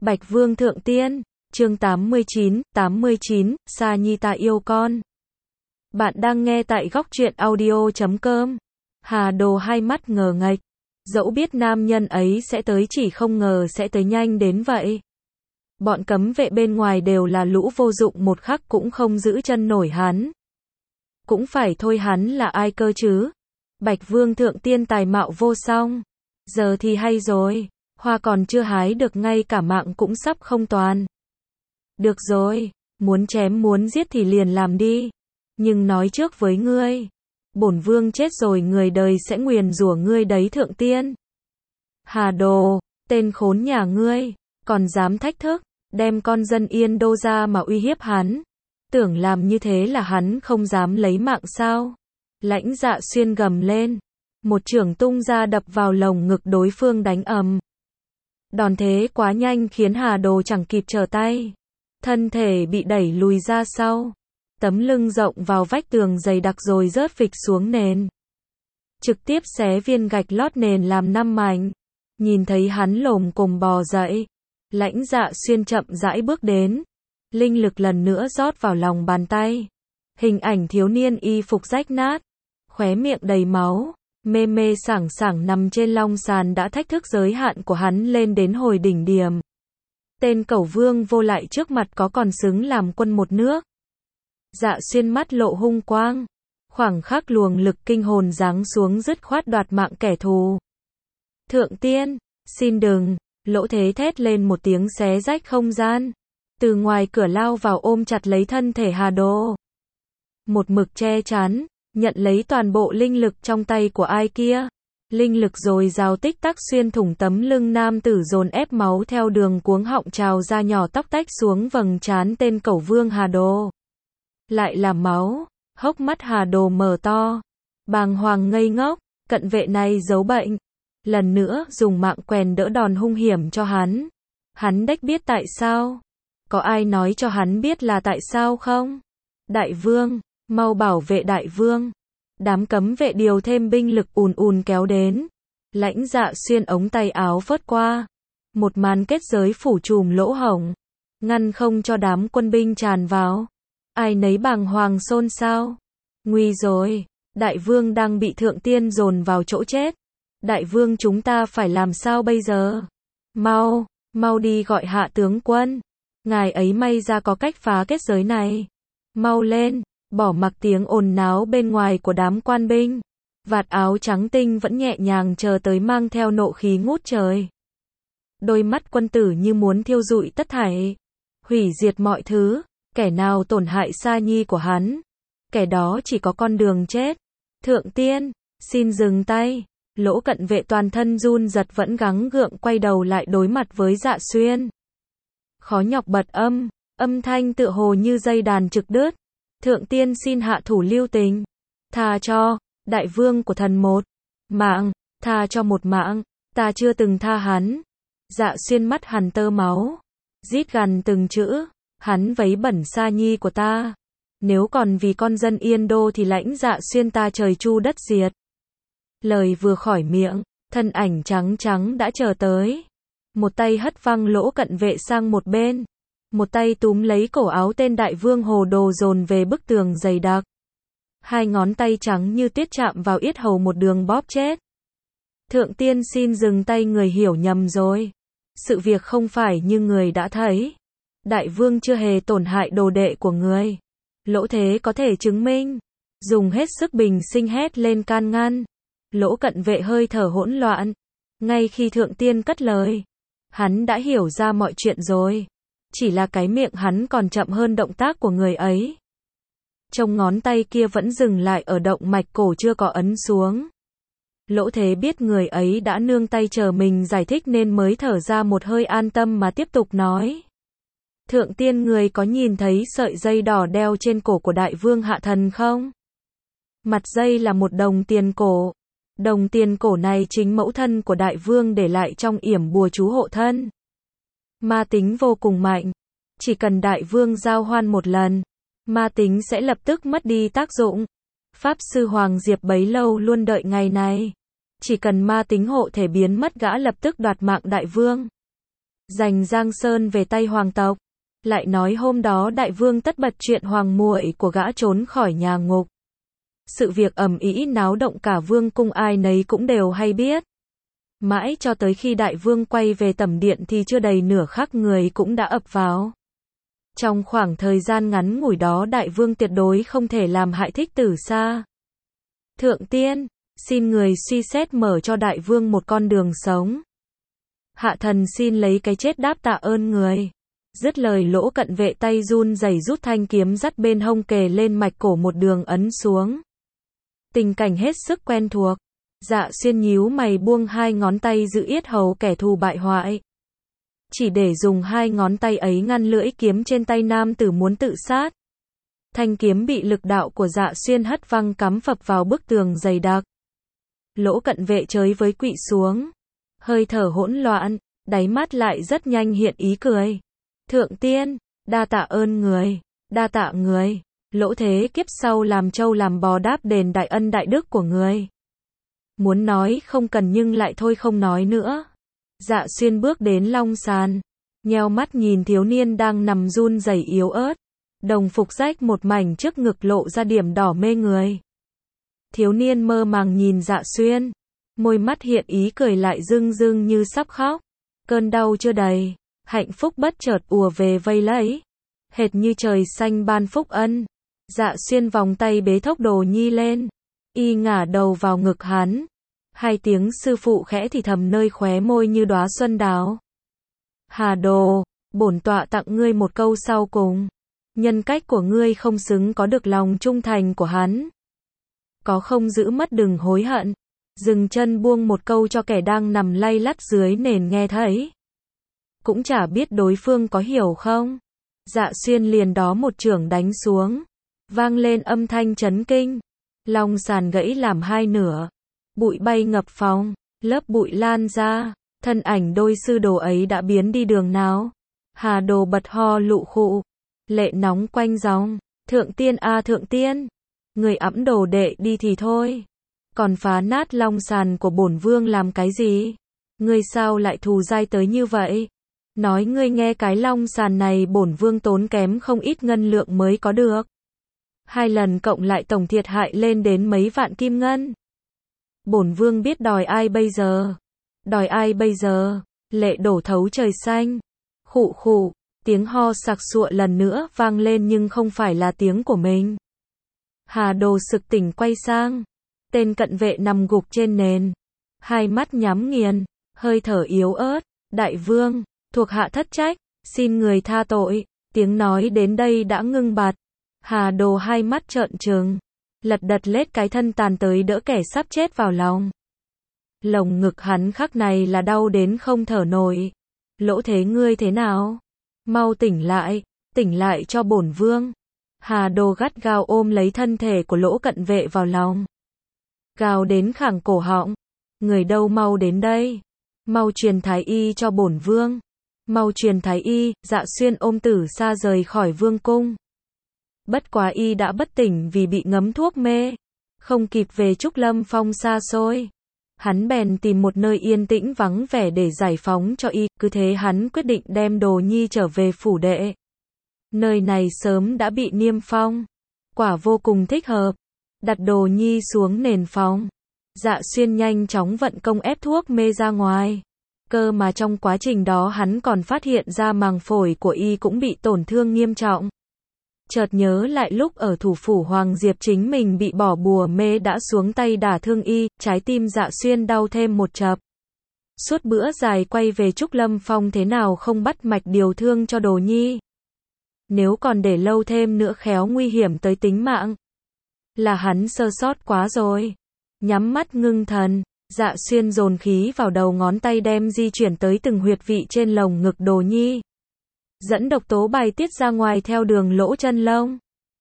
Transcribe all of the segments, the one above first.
Bạch Vương Thượng Tiên, chương 89, Sa Nhi ta yêu con. Bạn đang nghe tại góc truyện audio.com. Hà Đồ hai mắt ngờ nghệch, dẫu biết nam nhân ấy sẽ tới chỉ không ngờ sẽ tới nhanh đến vậy. Bọn cấm vệ bên ngoài đều là lũ vô dụng, một khắc cũng không giữ chân nổi hắn. Cũng phải thôi, hắn là ai cơ chứ? Bạch Vương Thượng Tiên tài mạo vô song. Giờ thì hay rồi, hoa còn chưa hái được ngay cả mạng cũng sắp không toàn. Được rồi, muốn chém muốn giết thì liền làm đi. Nhưng nói trước với ngươi, bổn vương chết rồi người đời sẽ nguyền rủa ngươi đấy Thượng Tiên. Hà Đồ, tên khốn nhà ngươi, còn dám thách thức, đem con dân Yên Đô ra mà uy hiếp hắn. Tưởng làm như thế là hắn không dám lấy mạng sao? Lãnh Dạ Xuyên gầm lên, một chưởng tung ra đập vào lồng ngực đối phương đánh ầm. Đòn thế quá nhanh khiến Hà Đồ chẳng kịp trở tay, thân thể bị đẩy lùi ra sau, tấm lưng rộng vào vách tường dày đặc rồi rớt phịch xuống nền, trực tiếp xé viên gạch lót nền làm 5 mảnh. Nhìn thấy hắn lồm cồm bò dậy, Lãnh Dạ Xuyên chậm rãi bước đến, linh lực lần nữa rót vào lòng bàn tay. Hình ảnh thiếu niên y phục rách nát, khóe miệng đầy máu, mê mê sảng sảng nằm trên long sàn đã thách thức giới hạn của hắn lên đến hồi đỉnh điểm. Tên cẩu vương vô lại trước mặt có còn xứng làm quân một nước? Dạ Xuyên mắt lộ hung quang, khoảng khắc luồng lực kinh hồn giáng xuống dứt khoát đoạt mạng kẻ thù. Thượng Tiên, xin đừng! Lỗ Thế thét lên một tiếng xé rách không gian, từ ngoài cửa lao vào ôm chặt lấy thân thể Hà Đồ. Một mực che chắn, nhận lấy toàn bộ linh lực trong tay của ai kia. Linh lực dồi dào tích tắc xuyên thủng tấm lưng nam tử, dồn ép máu theo đường cuống họng trào ra nhỏ tóc tách xuống vầng trán tên cẩu vương Hà Đồ. Lại là máu, hốc mắt Hà Đồ mở to, bàng hoàng ngây ngốc, cận vệ này giấu bệnh. Lần nữa dùng mạng quèn đỡ đòn hung hiểm cho hắn. Hắn đếch biết tại sao. Có ai nói cho hắn biết là tại sao không? Đại vương, mau bảo vệ đại vương. Đám cấm vệ điều thêm binh lực ùn ùn kéo đến. Lãnh Dạ Xuyên ống tay áo phớt qua, một màn kết giới phủ trùm lỗ hổng, ngăn không cho đám quân binh tràn vào. Ai nấy bàng hoàng xôn xao. Nguy rồi, đại vương đang bị Thượng Tiên dồn vào chỗ chết. Đại vương, chúng ta phải làm sao bây giờ? Mau đi gọi Hạ tướng quân. Ngài ấy may ra có cách phá kết giới này. Mau lên, bỏ mặc tiếng ồn náo bên ngoài của đám quan binh. Vạt áo trắng tinh vẫn nhẹ nhàng chờ tới mang theo nộ khí ngút trời. Đôi mắt quân tử như muốn thiêu rụi tất thảy, hủy diệt mọi thứ. Kẻ nào tổn hại Sa Nhi của hắn, kẻ đó chỉ có con đường chết. Thượng Tiên, xin dừng tay. Lỗ cận vệ toàn thân run giật vẫn gắng gượng quay đầu lại đối mặt với Dạ Xuyên. Khó nhọc bật âm thanh tựa hồ như dây đàn trực đứt. Thượng Tiên xin hạ thủ lưu tình. Tha cho, đại vương của thần một mạng, tha cho một mạng, ta chưa từng tha hắn. Dạ Xuyên mắt hằn tơ máu, rít gằn từng chữ, hắn vấy bẩn Sa Nhi của ta. Nếu còn vì con dân Yên Đô thì Lãnh Dạ Xuyên ta trời chu đất diệt. Lời vừa khỏi miệng, thân ảnh trắng trắng đã chờ tới. Một tay hất văng Lỗ cận vệ sang một bên, một tay túm lấy cổ áo tên đại vương Hồ Đồ dồn về bức tường dày đặc. Hai ngón tay trắng như tuyết chạm vào yết hầu một đường bóp chết. Thượng Tiên xin dừng tay, người hiểu nhầm rồi. Sự việc không phải như người đã thấy. Đại vương chưa hề tổn hại đồ đệ của người. Lỗ Thế có thể chứng minh. Dùng hết sức bình sinh hét lên can ngăn. Lỗ cận vệ hơi thở hỗn loạn. Ngay khi Thượng Tiên cất lời, hắn đã hiểu ra mọi chuyện rồi. Chỉ là cái miệng hắn còn chậm hơn động tác của người ấy. Trông ngón tay kia vẫn dừng lại ở động mạch cổ chưa có ấn xuống. Lỗ Thế biết người ấy đã nương tay chờ mình giải thích nên mới thở ra một hơi an tâm mà tiếp tục nói. Thượng Tiên, người có nhìn thấy sợi dây đỏ đeo trên cổ của đại vương Hạ Thần không? Mặt dây là một đồng tiền cổ. Đồng tiền cổ này chính mẫu thân của đại vương để lại trong yểm bùa chú hộ thân. Ma tính vô cùng mạnh. Chỉ cần đại vương giao hoan một lần, ma tính sẽ lập tức mất đi tác dụng. Pháp sư Hoàng Diệp bấy lâu luôn đợi ngày này. Chỉ cần ma tính hộ thể biến mất, gã lập tức đoạt mạng đại vương. giành Giang Sơn về tay hoàng tộc. Lại nói hôm đó đại vương tất bật chuyện hoàng muội của gã trốn khỏi nhà ngục. Sự việc ầm ĩ náo động cả vương cung ai nấy cũng đều hay biết. Mãi cho tới khi đại vương quay về tẩm điện thì chưa đầy nửa khắc người cũng đã ập vào. Trong khoảng thời gian ngắn ngủi đó đại vương tuyệt đối không thể làm hại Thích Tử Sa. Thượng tiên, xin người suy xét mở cho đại vương một con đường sống. Hạ thần xin lấy cái chết đáp tạ ơn người. Dứt lời Lỗ Cận Vệ tay run rẩy rút thanh kiếm dắt bên hông kề lên mạch cổ một đường ấn xuống. Tình cảnh hết sức quen thuộc. Dạ Xuyên nhíu mày buông hai ngón tay giữ yết hầu kẻ thù bại hoại. Chỉ để dùng hai ngón tay ấy ngăn lưỡi kiếm trên tay nam tử muốn tự sát. Thanh kiếm bị lực đạo của Dạ Xuyên hất văng cắm phập vào bức tường dày đặc. Lỗ Cận Vệ chới với quỵ xuống. Hơi thở hỗn loạn, đáy mắt lại rất nhanh hiện ý cười. Thượng tiên, đa tạ ơn người, đa tạ người. Lỗ thế kiếp sau làm trâu làm bò đáp đền đại ân đại đức của người. Muốn nói không cần nhưng lại thôi không nói nữa. Dạ Xuyên bước đến long sàn, nheo mắt nhìn thiếu niên đang nằm run rẩy yếu ớt. Đồng phục rách một mảnh trước ngực lộ ra điểm đỏ mê người. Thiếu niên mơ màng nhìn Dạ Xuyên, môi mắt hiện ý cười lại rưng rưng như sắp khóc. Cơn đau chưa đầy, hạnh phúc bất chợt ùa về vây lấy. Hệt như trời xanh ban phúc ân. Dạ Xuyên vòng tay bế thốc Đồ Nhi lên. Y ngả đầu vào ngực hắn. Hai tiếng sư phụ khẽ thì thầm nơi khóe môi như đóa xuân đào. Hà Đồ, bổn tọa tặng ngươi một câu sau cùng. Nhân cách của ngươi không xứng có được lòng trung thành của hắn. Có không giữ mất đừng hối hận. Dừng chân buông một câu cho kẻ đang nằm lay lắt dưới nền nghe thấy. Cũng chả biết đối phương có hiểu không. Dạ Xuyên liền đó một chưởng đánh xuống. Vang lên âm thanh chấn kinh. Long sàn gãy làm hai nửa. Bụi bay ngập phòng. Lớp bụi lan ra. Thân ảnh đôi sư đồ ấy đã biến đi đường nào. Hà Đồ bật ho lụ khụ. Lệ nóng quanh ròng. Thượng tiên a thượng tiên. Người ẵm đồ đệ đi thì thôi. Còn phá nát long sàn của bổn vương làm cái gì? Ngươi sao lại thù dai tới như vậy? Nói ngươi nghe cái long sàn này bổn vương tốn kém không ít ngân lượng mới có được. 2 lần cộng lại tổng thiệt hại lên đến mấy vạn kim ngân. Bổn vương biết đòi ai bây giờ? Đòi ai bây giờ? Lệ đổ thấu trời xanh. Khụ khụ, tiếng ho sặc sụa lần nữa vang lên nhưng không phải là tiếng của mình. Hà Đồ sực tỉnh quay sang. Tên cận vệ nằm gục trên nền. Hai mắt nhắm nghiền, hơi thở yếu ớt. Đại vương, thuộc hạ thất trách, xin người tha tội. Tiếng nói đến đây đã ngưng bặt. Hà Đồ hai mắt trợn trừng. Lật đật lết cái thân tàn tới đỡ kẻ sắp chết vào lòng. Lồng ngực hắn khắc này là đau đến không thở nổi. Lỗ thế ngươi thế nào? Mau tỉnh lại cho bổn vương. Hà Đồ gắt gao ôm lấy thân thể của Lỗ Cận Vệ vào lòng. Gào đến khẳng cổ họng. Người đâu mau đến đây. Mau truyền thái y cho bổn vương. Mau truyền thái y. Dạ Xuyên ôm Tử Sa rời khỏi vương cung. Bất quá y đã bất tỉnh vì bị ngấm thuốc mê. Không kịp về Trúc Lâm Phong xa xôi. Hắn bèn tìm một nơi yên tĩnh vắng vẻ để giải phóng cho y. Cứ thế hắn quyết định đem Đồ Nhi trở về phủ đệ. Nơi này sớm đã bị niêm phong. Quả vô cùng thích hợp. Đặt Đồ Nhi xuống nền phòng. Dạ Xuyên nhanh chóng vận công ép thuốc mê ra ngoài. Cơ mà trong quá trình đó hắn còn phát hiện ra màng phổi của y cũng bị tổn thương nghiêm trọng. Chợt nhớ lại lúc ở thủ phủ Hoàng Diệp chính mình bị bỏ bùa mê đã xuống tay đả thương y, trái tim Dạ Xuyên đau thêm một chập. Suốt bữa dài quay về Trúc Lâm Phong thế nào không bắt mạch điều thương cho Đồ Nhi. Nếu còn để lâu thêm nữa khéo nguy hiểm tới tính mạng. Là hắn sơ sót quá rồi. Nhắm mắt ngưng thần, Dạ Xuyên dồn khí vào đầu ngón tay đem di chuyển tới từng huyệt vị trên lồng ngực Đồ Nhi. Dẫn độc tố bài tiết ra ngoài theo đường lỗ chân lông.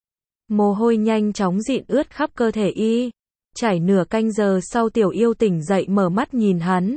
Mồ hôi nhanh chóng dịn ướt khắp cơ thể y. Trải nửa canh giờ sau Tiểu Yêu tỉnh dậy mở mắt nhìn hắn.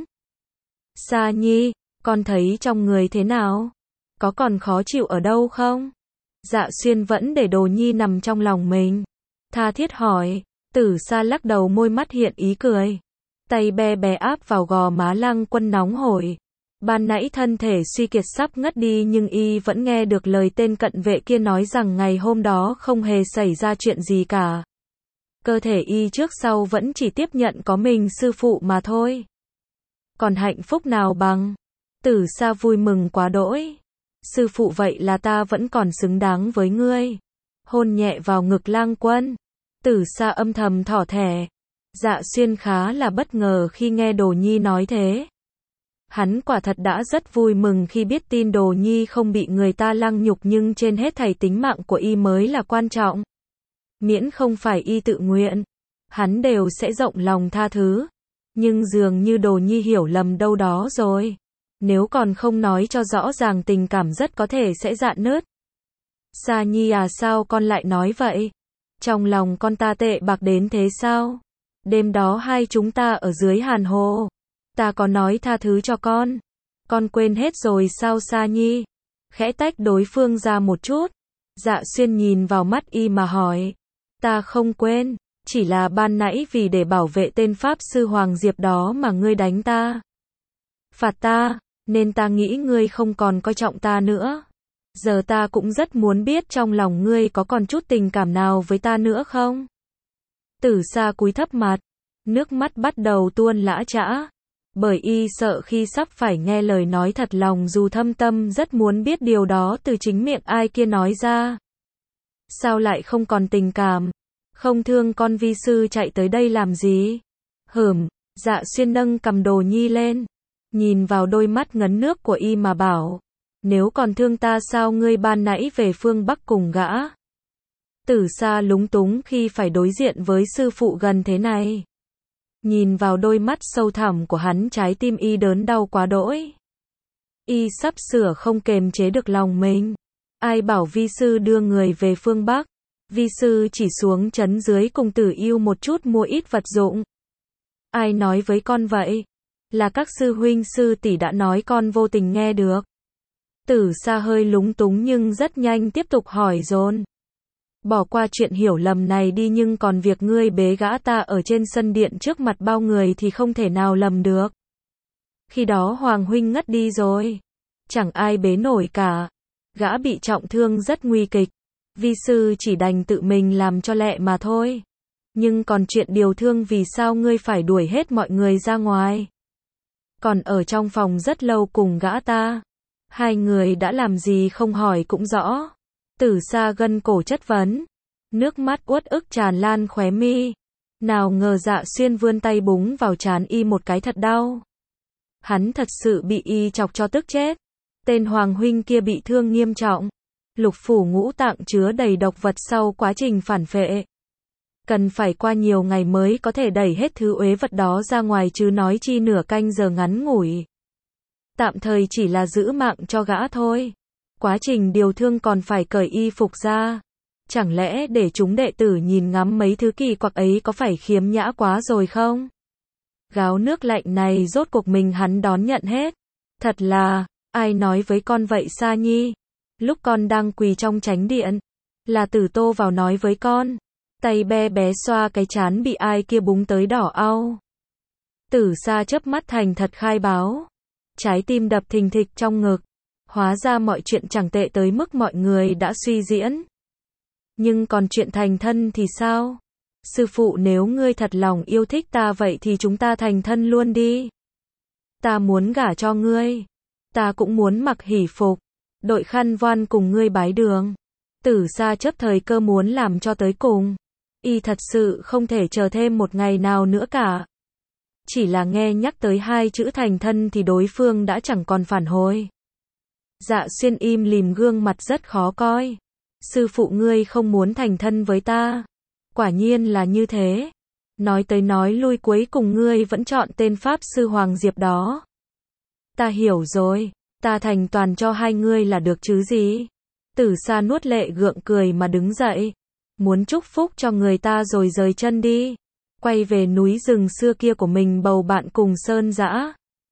Sa Nhi, con thấy trong người thế nào? Có còn khó chịu ở đâu không? Dạ Xuyên vẫn để Đồ Nhi nằm trong lòng mình. Tha thiết hỏi. Tử Sa lắc đầu môi mắt hiện ý cười. Tay be bé áp vào gò má Lăng Quân nóng hổi. Ban nãy thân thể suy kiệt sắp ngất đi nhưng y vẫn nghe được lời tên cận vệ kia nói rằng ngày hôm đó không hề xảy ra chuyện gì cả. Cơ thể y trước sau vẫn chỉ tiếp nhận có mình sư phụ mà thôi. Còn hạnh phúc nào bằng. Tử Sa vui mừng quá đỗi. Sư phụ vậy là ta vẫn còn xứng đáng với ngươi. Hôn nhẹ vào ngực Lang Quân. Tử Sa âm thầm thỏ thẻ. Dạ Xuyên khá là bất ngờ khi nghe Đồ Nhi nói thế. Hắn quả thật đã rất vui mừng khi biết tin Đồ Nhi không bị người ta lăng nhục, nhưng trên hết thảy tính mạng của y mới là quan trọng. Miễn không phải y tự nguyện, hắn đều sẽ rộng lòng tha thứ. Nhưng dường như Đồ Nhi hiểu lầm đâu đó rồi. Nếu còn không nói cho rõ ràng tình cảm rất có thể sẽ rạn nứt. Sa Nhi à, sao con lại nói vậy? Trong lòng con ta tệ bạc đến thế sao? Đêm đó hai chúng ta ở dưới hàn hồ, ta có nói tha thứ cho con quên hết rồi sao Sa Nhi? Khẽ tách đối phương ra một chút. Dạ Xuyên nhìn vào mắt y mà hỏi. Ta không quên, chỉ là ban nãy vì để bảo vệ tên Pháp Sư Hoàng Diệp đó mà ngươi đánh ta. Phạt ta, nên ta nghĩ ngươi không còn coi trọng ta nữa. Giờ ta cũng rất muốn biết trong lòng ngươi có còn chút tình cảm nào với ta nữa không? Tử Sa cúi thấp mặt, nước mắt bắt đầu tuôn lã chã. Bởi y sợ khi sắp phải nghe lời nói thật lòng dù thâm tâm rất muốn biết điều đó từ chính miệng ai kia nói ra. Sao lại không còn tình cảm? Không thương con vi sư chạy tới đây làm gì? Dạ Xuyên nâng cầm Đồ Nhi lên, nhìn vào đôi mắt ngấn nước của y mà bảo. Nếu còn thương ta sao ngươi ban nãy về phương Bắc cùng gã? Tử Sa lúng túng khi phải đối diện với sư phụ gần thế này. Nhìn vào đôi mắt sâu thẳm của hắn, trái tim y đớn đau quá đỗi. Y sắp sửa không kềm chế được lòng mình. Ai bảo vi sư đưa người về phương Bắc? Vi sư chỉ xuống trấn dưới cùng Tử Yêu một chút mua ít vật dụng. Ai nói với con vậy? Là các sư huynh sư tỷ đã nói, con vô tình nghe được. Tử Sa hơi lúng túng nhưng rất nhanh tiếp tục hỏi dồn. Bỏ qua chuyện hiểu lầm này đi, nhưng còn việc ngươi bế gã ta ở trên sân điện trước mặt bao người thì không thể nào lầm được. Khi đó Hoàng huynh ngất đi rồi, chẳng ai bế nổi cả. Gã bị trọng thương rất nguy kịch. Vi sư chỉ đành tự mình làm cho lẹ mà thôi. Nhưng còn chuyện điều thương, vì sao ngươi phải đuổi hết mọi người ra ngoài? Còn ở trong phòng rất lâu cùng gã ta. Hai người đã làm gì không hỏi cũng rõ. Tử Sa gân cổ chất vấn. Nước mắt uất ức tràn lan khóe mi. Nào ngờ Dạ Xuyên vươn tay búng vào trán y một cái thật đau. Hắn thật sự bị y chọc cho tức chết. Tên Hoàng huynh kia bị thương nghiêm trọng. Lục phủ ngũ tạng chứa đầy độc vật sau quá trình phản phệ. Cần phải qua nhiều ngày mới có thể đẩy hết thứ uế vật đó ra ngoài, chứ nói chi nửa canh giờ ngắn ngủi. Tạm thời chỉ là giữ mạng cho gã thôi. Quá trình điều thương còn phải cởi y phục ra. Chẳng lẽ để chúng đệ tử nhìn ngắm mấy thứ kỳ quặc ấy có phải khiếm nhã quá rồi không? Gáo nước lạnh này rốt cuộc mình hắn đón nhận hết. Thật là, ai nói với con vậy Sa Nhi? Lúc con đang quỳ trong chánh điện, là Tử Tô vào nói với con. Tay bé bé xoa cái trán bị ai kia búng tới đỏ au. Tử Sa chớp mắt thành thật khai báo. Trái tim đập thình thịch trong ngực. Hóa ra mọi chuyện chẳng tệ tới mức mọi người đã suy diễn. Nhưng còn chuyện thành thân thì sao? Sư phụ, nếu ngươi thật lòng yêu thích ta vậy thì chúng ta thành thân luôn đi. Ta muốn gả cho ngươi. Ta cũng muốn mặc hỷ phục, đội khăn voan cùng ngươi bái đường. Tử Sa chấp thời cơ muốn làm cho tới cùng. Y thật sự không thể chờ thêm một ngày nào nữa cả. Chỉ là nghe nhắc tới hai chữ thành thân thì đối phương đã chẳng còn phản hồi. Dạ Xuyên im lìm, gương mặt rất khó coi. Sư phụ, ngươi không muốn thành thân với ta. Quả nhiên là như thế. Nói tới nói lui cuối cùng ngươi vẫn chọn tên Pháp Sư Hoàng Diệp đó. Ta hiểu rồi. Ta thành toàn cho hai ngươi là được chứ gì. Tử Sa nuốt lệ gượng cười mà đứng dậy. Muốn chúc phúc cho người ta rồi rời chân đi. Quay về núi rừng xưa kia của mình bầu bạn cùng sơn dã.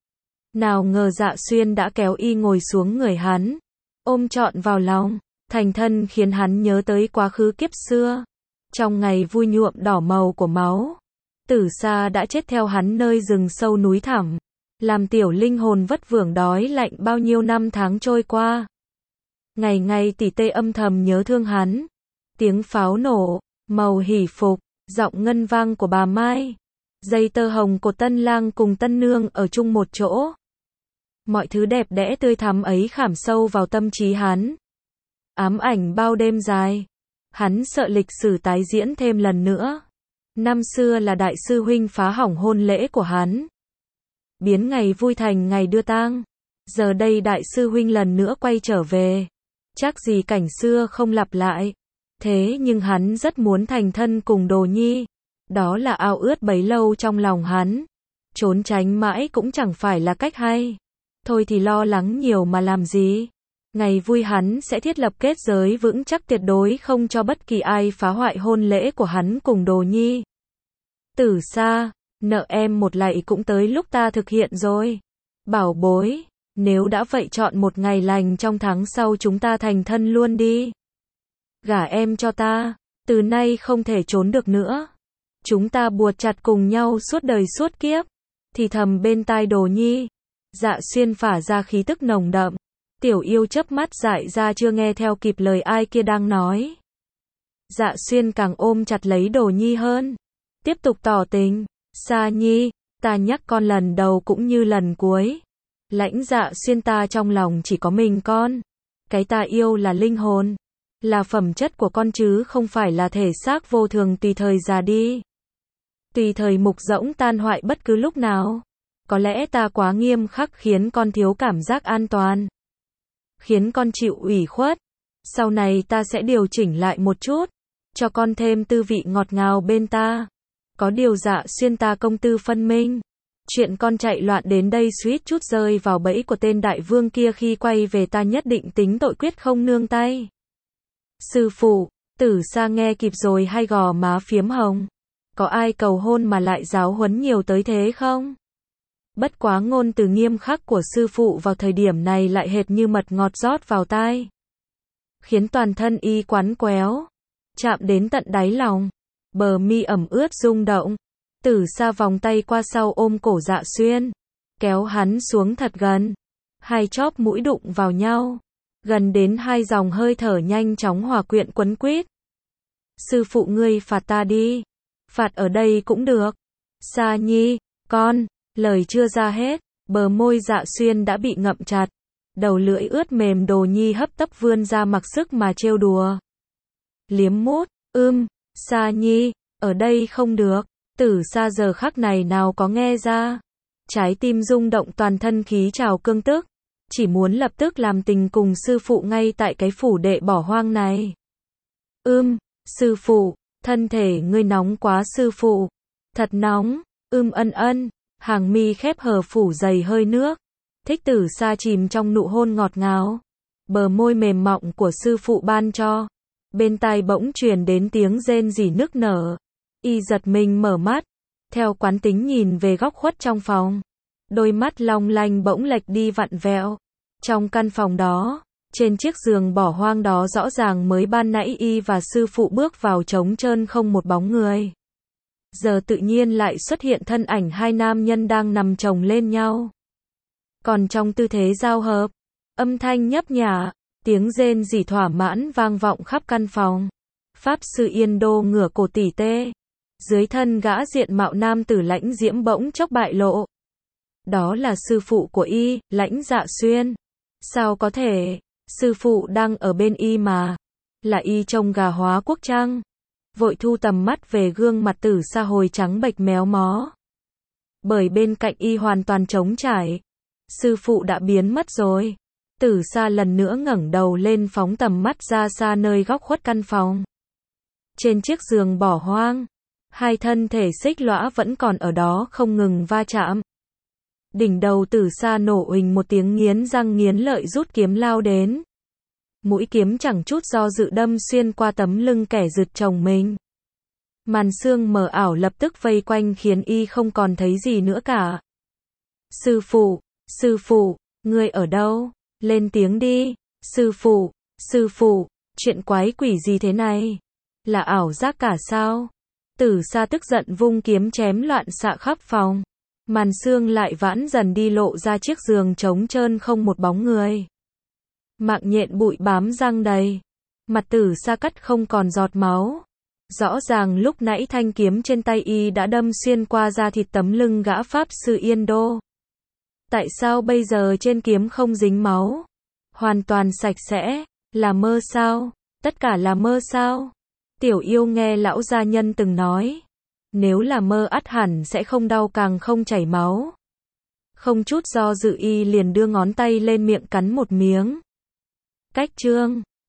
Nào ngờ Dạ Xuyên đã kéo y ngồi xuống người hắn. Ôm trọn vào lòng. Thành thân khiến hắn nhớ tới quá khứ kiếp xưa. Trong ngày vui nhuộm đỏ màu của máu. Tử Sa đã chết theo hắn nơi rừng sâu núi thẳm. làm tiểu linh hồn vất vưởng đói lạnh bao nhiêu năm tháng trôi qua. Ngày ngày tỉ tê âm thầm nhớ thương hắn. Tiếng pháo nổ, màu hỉ phục, giọng ngân vang của bà Mai. Dây tơ hồng của tân lang cùng tân nương ở chung một chỗ. Mọi thứ đẹp đẽ tươi thắm ấy khảm sâu vào tâm trí hắn. Ám ảnh bao đêm dài. Hắn sợ lịch sử tái diễn thêm lần nữa. Năm xưa là đại sư huynh phá hỏng hôn lễ của hắn. Biến ngày vui thành ngày đưa tang. Giờ đây đại sư huynh lần nữa quay trở về. Chắc gì cảnh xưa không lặp lại. Thế nhưng hắn rất muốn thành thân cùng Đồ Nhi. Đó là ao ước bấy lâu trong lòng hắn. Trốn tránh mãi cũng chẳng phải là cách hay. Thôi thì lo lắng nhiều mà làm gì. Ngày vui hắn sẽ thiết lập kết giới vững chắc tuyệt đối không cho bất kỳ ai phá hoại hôn lễ của hắn cùng Đồ Nhi. Tử Sa, nợ em một lạy cũng tới lúc ta thực hiện rồi. Bảo bối, nếu đã vậy chọn một ngày lành trong tháng sau chúng ta thành thân luôn đi. Gả em cho ta, từ nay không thể trốn được nữa. Chúng ta buộc chặt cùng nhau suốt đời suốt kiếp. Thì thầm bên tai Đồ Nhi. Dạ Xuyên phả ra khí tức nồng đậm. Tiểu yêu chớp mắt dại ra chưa nghe theo kịp lời ai kia đang nói. Dạ Xuyên càng ôm chặt lấy Đồ Nhi hơn. Tiếp tục tỏ tình. Sa Nhi, ta nhắc con lần đầu cũng như lần cuối. Lãnh Dạ Xuyên ta trong lòng chỉ có mình con. Cái ta yêu là linh hồn. Là phẩm chất của con chứ không phải là thể xác vô thường tùy thời già đi. Tùy thời mục rỗng tan hoại bất cứ lúc nào. Có lẽ ta quá nghiêm khắc khiến con thiếu cảm giác an toàn. Khiến con chịu ủy khuất. Sau này ta sẽ điều chỉnh lại một chút. Cho con thêm tư vị ngọt ngào bên ta. Có điều Dạ Xuyên ta công tư phân minh. Chuyện con chạy loạn đến đây suýt chút rơi vào bẫy của tên đại vương kia khi quay về ta nhất định tính tội quyết không nương tay. Sư phụ, Tử Sa nghe kịp rồi hay gò má phiếm hồng. Có ai cầu hôn mà lại giáo huấn nhiều tới thế không? Bất quá ngôn từ nghiêm khắc của sư phụ vào thời điểm này lại hệt như mật ngọt rót vào tai. Khiến toàn thân y quắn quéo. Chạm đến tận đáy lòng. Bờ mi ẩm ướt rung động. Tử Sa vòng tay qua sau ôm cổ Dạ Xuyên. Kéo hắn xuống thật gần. Hai chóp mũi đụng vào nhau. Gần đến hai dòng hơi thở nhanh chóng hòa quyện quấn quýt. Sư phụ ngươi phạt ta đi. Phạt ở đây cũng được. Sa Nhi, con, lời chưa ra hết. Bờ môi Dạ Xuyên đã bị ngậm chặt. Đầu lưỡi ướt mềm Đồ Nhi hấp tấp vươn ra mặc sức mà trêu đùa. Liếm mút, Sa Nhi, ở đây không được. Tử Sa giờ khắc này nào có nghe ra. Trái tim rung động toàn thân khí trào cương tức. Chỉ muốn lập tức làm tình cùng sư phụ ngay tại cái phủ đệ bỏ hoang này. Sư phụ, thân thể ngươi nóng quá sư phụ. Thật nóng, ân. Hàng mi khép hờ phủ dày hơi nước. Thích Tử Sa chìm trong nụ hôn ngọt ngào. Bờ môi mềm mọng của sư phụ ban cho. Bên tai bỗng truyền đến tiếng rên rỉ nức nở. Y giật mình mở mắt. Theo quán tính nhìn về góc khuất trong phòng. Đôi mắt long lanh bỗng lệch đi vặn vẹo. Trong căn phòng đó, trên chiếc giường bỏ hoang đó rõ ràng mới ban nãy y và sư phụ bước vào trống trơn không một bóng người. Giờ tự nhiên lại xuất hiện thân ảnh hai nam nhân đang nằm chồng lên nhau. Còn trong tư thế giao hợp, âm thanh nhấp nhả, tiếng rên rỉ thỏa mãn vang vọng khắp căn phòng. Pháp sư Yên Đô ngửa cổ tỉ tê. Dưới thân gã diện mạo nam tử lãnh diễm bỗng chốc bại lộ. Đó là sư phụ của y, Lãnh Dạ Xuyên. Sao có thể, sư phụ đang ở bên y mà. Là y trông gà hóa quốc trăng. Vội thu tầm mắt về gương mặt Tử Sa hồi trắng bệch méo mó. Bởi bên cạnh y hoàn toàn trống trải. Sư phụ đã biến mất rồi. Tử Sa lần nữa ngẩng đầu lên phóng tầm mắt ra xa nơi góc khuất căn phòng. Trên chiếc giường bỏ hoang, hai thân thể xích lõa vẫn còn ở đó không ngừng va chạm. Đỉnh đầu Tử Sa nổ uỳnh một tiếng nghiến răng nghiến lợi rút kiếm lao đến. Mũi kiếm chẳng chút do dự đâm xuyên qua tấm lưng kẻ rượt chồng mình. Màn sương mờ ảo lập tức vây quanh khiến y không còn thấy gì nữa cả. Sư phụ, ngươi ở đâu? Lên tiếng đi. Sư phụ, chuyện quái quỷ gì thế này? Là ảo giác cả sao? Tử Sa tức giận vung kiếm chém loạn xạ khắp phòng. Màn sương lại vãn dần đi lộ ra chiếc giường trống trơn không một bóng người. Mạng nhện bụi bám răng đầy. Mặt Tử Sa cắt không còn giọt máu. Rõ ràng lúc nãy thanh kiếm trên tay y đã đâm xuyên qua da thịt tấm lưng gã pháp sư Yên Đô. Tại sao bây giờ trên kiếm không dính máu? Hoàn toàn sạch sẽ. Là mơ sao? Tất cả là mơ sao? Tiểu Yêu nghe lão gia nhân từng nói. Nếu là mơ ắt hẳn sẽ không đau càng không chảy máu. Không chút do dự y liền đưa ngón tay lên miệng cắn một miếng. Cách chương